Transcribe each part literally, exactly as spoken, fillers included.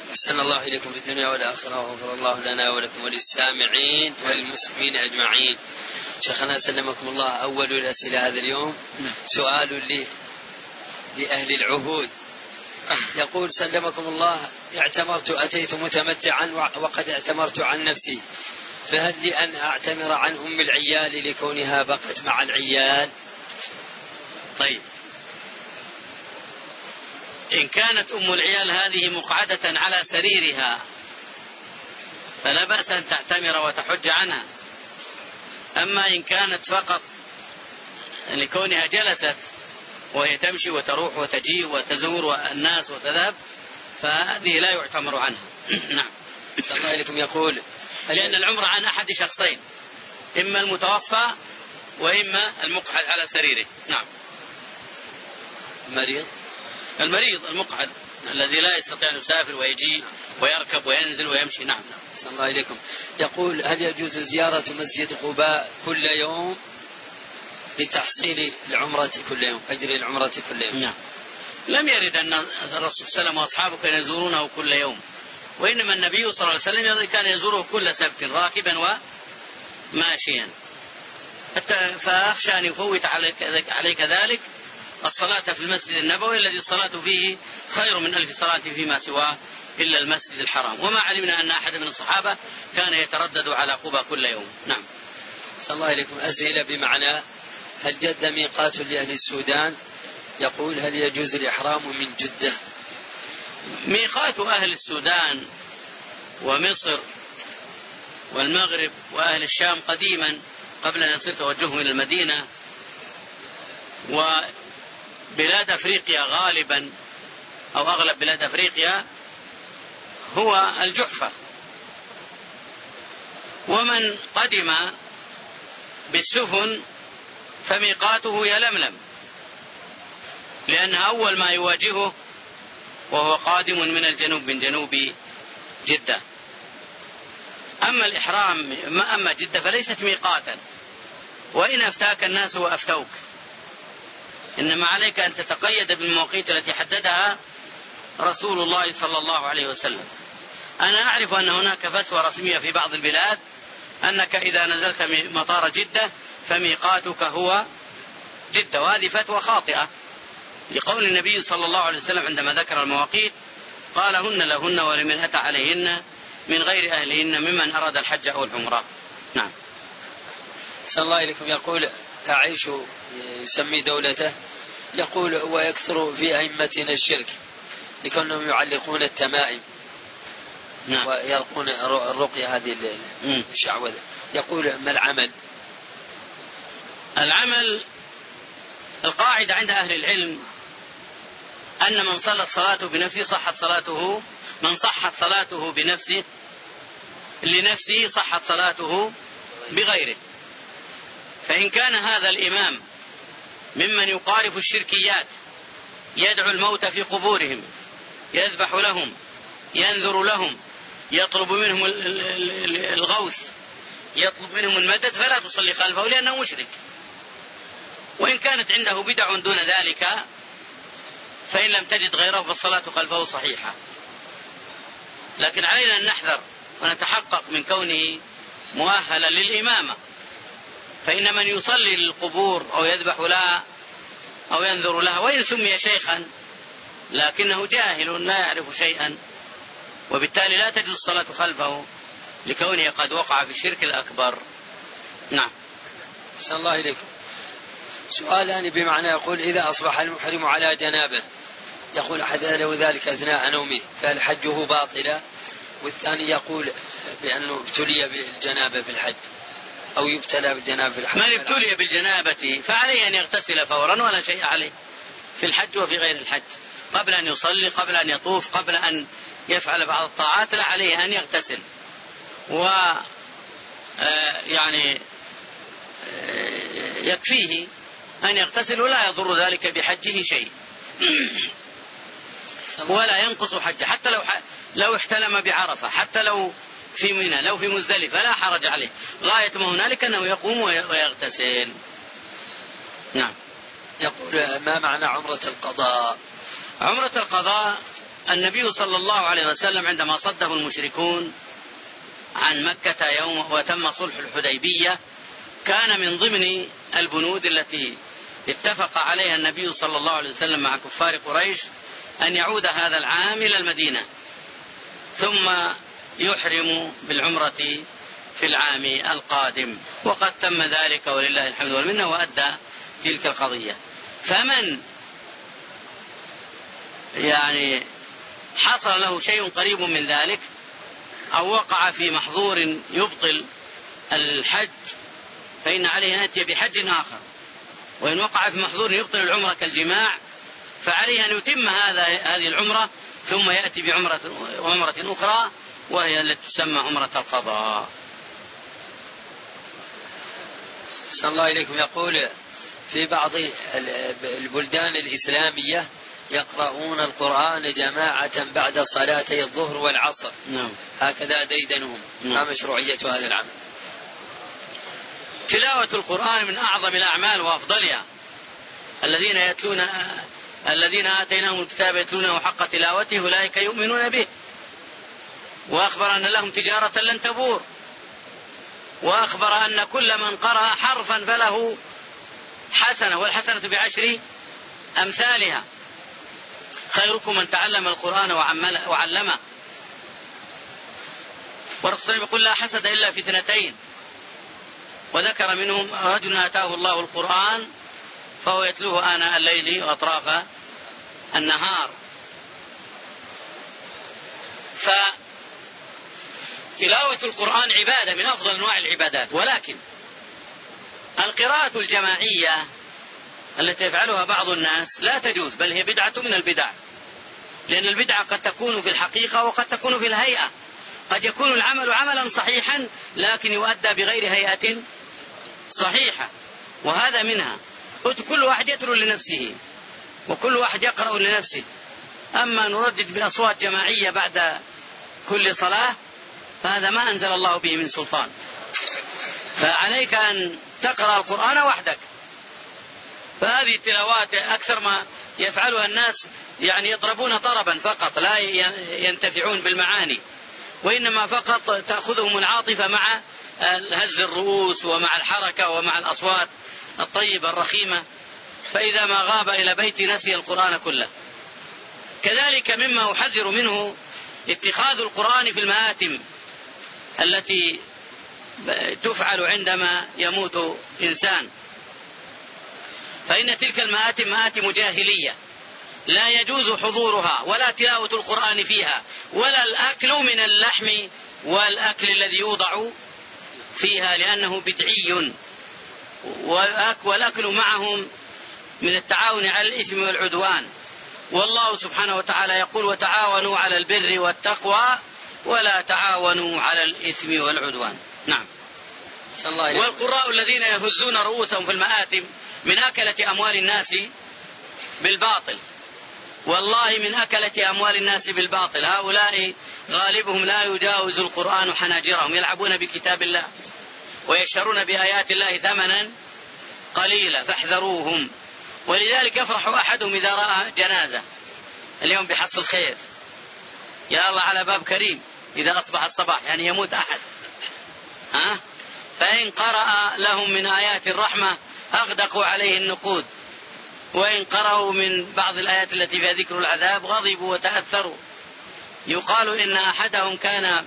أحسن الله إليكم في الدنيا والآخرة، وغفر الله لنا ولكم وللسامعين وللمسلمين أجمعين. شيخنا سلمكم الله، أول الأسئلة هذا اليوم سؤال لي لأهل العهود، يقول سلمكم الله: اعتمرت أتيت متمتعا وقد اعتمرت عن نفسي، فهل لي أن أعتمر عن أم العيال لكونها بقت مع العيال؟ طيب، إن كانت أم العيال هذه مقعدة على سريرها فلا بأس أن تعتمر وتحج عنها. أما إن كانت فقط لكونها جلست وهي تمشي وتروح وتجي وتزور الناس وتذهب فهذه لا يعتمر عنها. نعم. الله إليكم يقول: لأن العمر عن أحد شخصين، إما المتوفى وإما المقعد على سريره. نعم. المريض المريض المقعد الذي لا يستطيع أن يسافر ويجي ويركب وينزل ويمشي. نعم. صلى الله عليكم. يقول: هل يجوز زيارة مسجد قباء كل يوم لتحصيل العمرة كل يوم، أجر العمرة كل يوم؟ نعم. لم يرد أن الرسول صلى الله عليه وسلم وأصحابه كانوا يزورونه كل يوم، وإنما النبي صلى الله عليه وسلم كان يزوره كل سبت راكبا وماشيا، حتى فأخشى أن يفوت عليك, عليك ذلك الصلاة في المسجد النبوي الذي الصلاة فيه خير من ألف صلاة فيما سواه إلا المسجد الحرام. وما علمنا أن أحد من الصحابة كان يتردد على قبى كل يوم. نعم. صلى الله عليكم. أسئلة بمعنى: هل جدة ميقات لأهل السودان؟ يقول: هل يجوز الإحرام من جدة؟ ميقات أهل السودان ومصر والمغرب وأهل الشام قديما قبل أن يصير توجههم إلى المدينة، وبلاد أفريقيا غالبا أو أغلب بلاد أفريقيا هو الجحفة. ومن قدم بالسفن فميقاته يلملم، لأن أول ما يواجهه وهو قادم من الجنوب من جنوب جدة. أما الإحرام أما جدة فليست ميقاتا، وإن أفتاك الناس وأفتوك، إنما عليك أن تتقيد بالمواقيت التي حددها رسول الله صلى الله عليه وسلم. أنا أعرف أن هناك فتوى رسمية في بعض البلاد أنك إذا نزلت مطار جدة فميقاتك هو جدة، وهذه فتوى خاطئة، لقول النبي صلى الله عليه وسلم عندما ذكر المواقيت قال: هن لهن ولمن أتى عليهن من غير أهلهن ممن أراد الحج أو العمرة. نعم. صلى الله عليكم. يقول: أعيش يسمي دولته، يقول: ويكثر في أئمتنا الشرك لكونهم يعلقون التمائم. نعم. ويلقون الرقية هذه الشعوذة. يقول: ما العمل؟ العمل القاعدة عند أهل العلم أن من صلت صلاته بنفسه صحت صلاته، من صحت صلاته بنفسه لنفسه صحت صلاته بغيره. فإن كان هذا الإمام ممن يقارف الشركيات، يدعو الموت في قبورهم، يذبح لهم، ينذر لهم، يطلب منهم الغوث، يطلب منهم المدد، فلا تصلي خلفه لأنه مشرك. وإن كانت عنده بدع دون ذلك فإن لم تجد غيره فالصلاة خلفه صحيحة. لكن علينا أن نحذر ونتحقق من كونه مؤهلا للإمامة، فإن من يصلي للقبور أو يذبح لها أو ينذر لها وإن سمي شيخا لكنه جاهل لا يعرف شيئا، وبالتالي لا تجوز الصلاة خلفه لكونه قد وقع في الشرك الأكبر. نعم. صلى الله عليكم. سؤالان بمعنى: يقول: إذا أصبح المحرم على جنابه، يقول أحد له ذلك أثناء نومه، فهل حجه باطلة؟ والثاني يقول بأنه ابتلي بالجنابة في الحج أو يبتلى بالجنابة في الحج. من ابتلي بالجنابة فعليه أن يغتسل فورا ولا شيء عليه في الحج وفي غير الحج، قبل أن يصلي، قبل أن يطوف، قبل أن يفعل بعض الطاعات، لا عليه أن يغتسل، و يعني يكفيه أن يغتسل ولا يضر ذلك بحجه شيء ولا ينقص حجه، حتى لو ح... لو احتلم بعرفة، حتى لو في منى، لو في مزدلفة، لا حرج عليه. غاية ما هنالك أنه يقوم ويغتسل. نعم. يقول: ما معنى عمرة القضاء؟ عمرة القضاء النبي صلى الله عليه وسلم عندما صده المشركون عن مكة يوم وتم صلح الحديبية كان من ضمن البنود التي اتفق عليها النبي صلى الله عليه وسلم مع كفار قريش أن يعود هذا العام إلى المدينة ثم يحرم بالعمرة في العام القادم، وقد تم ذلك ولله الحمد والمنة وأدى تلك القضية. فمن يعني حصل له شيء قريب من ذلك أو وقع في محظور يبطل الحج فإن عليه أن يأتي بحج آخر، وإن وقع في محظور يبطل العمرة كالجماع فعليه أن يتم هذا هذه العمرة ثم يأتي بعمرة عمرة أخرى وهي التي تسمى عمرة القضاء. صلى الله عليكم. يقول في بعض البلدان الإسلامية يقرؤون القرآن جماعة بعد صلاتي الظهر والعصر. نعم. هكذا ديدنهم. نعم. ما مشروعية هذا العمل؟ تلاوة القرآن من أعظم الأعمال وأفضلها. الذين يتلون الذين آتيناهم الكتاب يتلونه حق تلاوته أولئك يؤمنون به، وأخبر أن لهم تجارة لن تبور، وأخبر أن كل من قرأ حرفا فله حسنة والحسنة بعشر أمثالها. خيركم من تعلم القرآن وعلمه. والرسول يقول لا حسد إلا في اثنتين، وذكر منهم رجل آتاه الله القرآن فهو يتلوه آناء الليل وأطراف النهار. فتلاوة القرآن عبادة من أفضل أنواع العبادات، ولكن القراءة الجماعية التي يفعلها بعض الناس لا تجوز، بل هي بدعة من البدع، لأن البدعة قد تكون في الحقيقة وقد تكون في الهيئة. قد يكون العمل عملا صحيحا لكن يؤدى بغير هيئة صحيحة، وهذا منها. كل واحد يتلو لنفسه وكل واحد يقرأ لنفسه، أما نردد بأصوات جماعية بعد كل صلاة فهذا ما أنزل الله به من سلطان. فعليك أن تقرأ القرآن وحدك. فهذه التلاوات أكثر ما يفعلها الناس يعني يضربون طربا فقط، لا ينتفعون بالمعاني، وإنما فقط تأخذهم العاطفة مع هز الرؤوس ومع الحركة ومع الأصوات الطيبة الرخيمة، فإذا ما غاب إلى بيت نسي القرآن كله. كذلك مما أحذر منه اتخاذ القرآن في المآتم التي تفعل عندما يموت إنسان، فإن تلك المآتم مآتم جاهلية لا يجوز حضورها ولا تلاوة القرآن فيها ولا الأكل من اللحم والأكل الذي يوضع فيها لأنه بدعي، والأكل معهم من التعاون على الإثم والعدوان. والله سبحانه وتعالى يقول وتعاونوا على البر والتقوى ولا تعاونوا على الإثم والعدوان. نعم. والقراء الذين يهزون رؤوسهم في المآتم من أكلة أموال الناس بالباطل، والله من أكلة أموال الناس بالباطل. هؤلاء غالبهم لا يجاوز القرآن حناجرهم، يلعبون بكتاب الله ويشترون بآيات الله ثمنا قليلا فاحذروهم. ولذلك يفرح أحدهم إذا رأى جنازة اليوم بحصل خير، يا الله على باب كريم إذا أصبح الصباح، يعني يموت أحد ها؟ فإن قرأ لهم من آيات الرحمة أغدقوا عليه النقود، وإن قرأوا من بعض الآيات التي فيها ذكر العذاب غضبوا وتأثروا. يقال إن أحدهم كان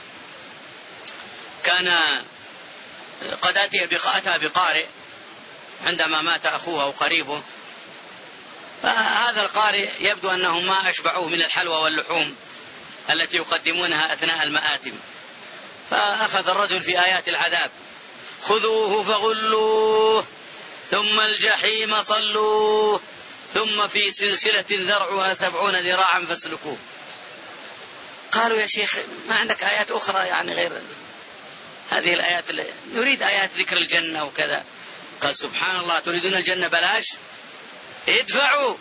كان قد أتى بقارئ عندما مات أخوه أو قريبه، فهذا القارئ يبدو أنهم ما أشبعوه من الحلوى واللحوم التي يقدمونها أثناء المآتم، فأخذ الرجل في آيات العذاب خذوه فغلوه ثم الجحيم صلوه ثم في سلسلة ذرعها سبعون ذراعا فاسلكوه. قالوا يا شيخ ما عندك آيات أخرى يعني غير هذه الآيات؟ نريد آيات ذكر الجنة وكذا. قال سبحان الله تريدون الجنة بلاش؟ ادفعوا.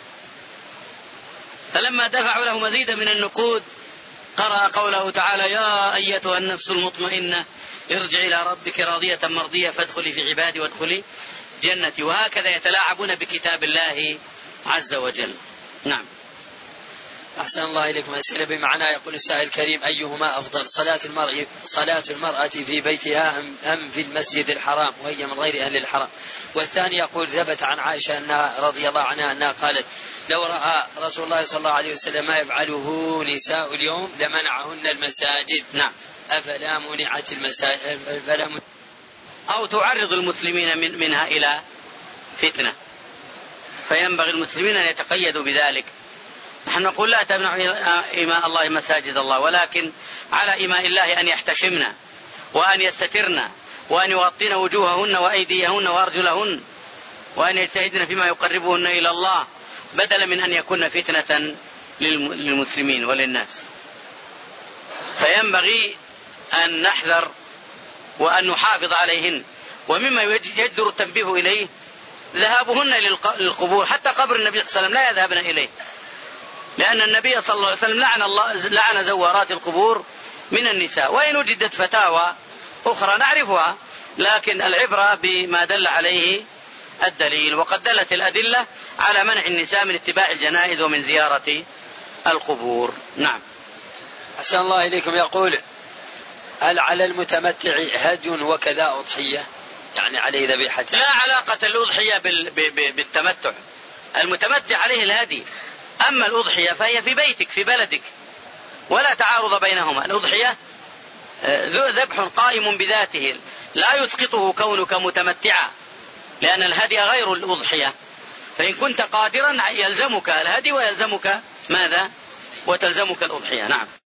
فلما دفعوا له مزيدا من النقود قرأ قوله تعالى يا أيتها النفس المطمئنة ارجعي إلى ربك راضية مرضية فادخلي في عبادي وادخلي جنتي. وهكذا يتلاعبون بكتاب الله عز وجل. نعم. أحسن الله إليكم. أسئلة بمعنى. يقول السائل الكريم: أيهما أفضل، صلاة المرء صلاة المرأة في بيتها أم في المسجد الحرام وهي من غير أهل الحرام؟ والثاني يقول: ثبت عن عائشة أنها رضي الله عنها أنها قالت: لو رأى رسول الله صلى الله عليه وسلم ما يفعله نساء اليوم لمنعهن المساجد. نعم. أفلا منعت المساجد فلا من... أو تعرض المسلمين من منها إلى فتنة، فينبغي المسلمين أن يتقيدوا بذلك. نحن نقول لا تمنع إماء الله مساجد الله، ولكن على إماء الله أن يحتشمن وأن يستترن وأن يغطين وجوههن وأيديهن وأرجلهن وأن يجتهدن فيما يقربهن إلى الله، بدلا من أن يكون فتنة للمسلمين وللناس. فينبغي أن نحذر وأن نحافظ عليهن. ومما يجدر التنبيه إليه ذهابهن للقبور، حتى قبر النبي صلى الله عليه وسلم لا يذهبن إليه، لأن النبي صلى الله عليه وسلم لعن الله لعن زوارات القبور من النساء. وإن وجدت فتاوى أخرى نعرفها، لكن العبرة بما دل عليه الدليل، وقد دلت الأدلة على منع النساء من اتباع الجنائز ومن زيارة القبور. نعم. أحسن الله إليكم. يقول: هل على المتمتع هدي وكذا أضحية؟ يعني عليه ذبيحة؟ لا علاقة الأضحية بالتمتع، المتمتع عليه الهدي، أما الأضحية فهي في بيتك في بلدك ولا تعارض بينهما. الأضحية ذبح قائم بذاته لا يسقطه كونك متمتعا، لأن الهدي غير الأضحية. فإن كنت قادرا يلزمك الهدي ويلزمك ماذا؟ وتلزمك الأضحية. نعم.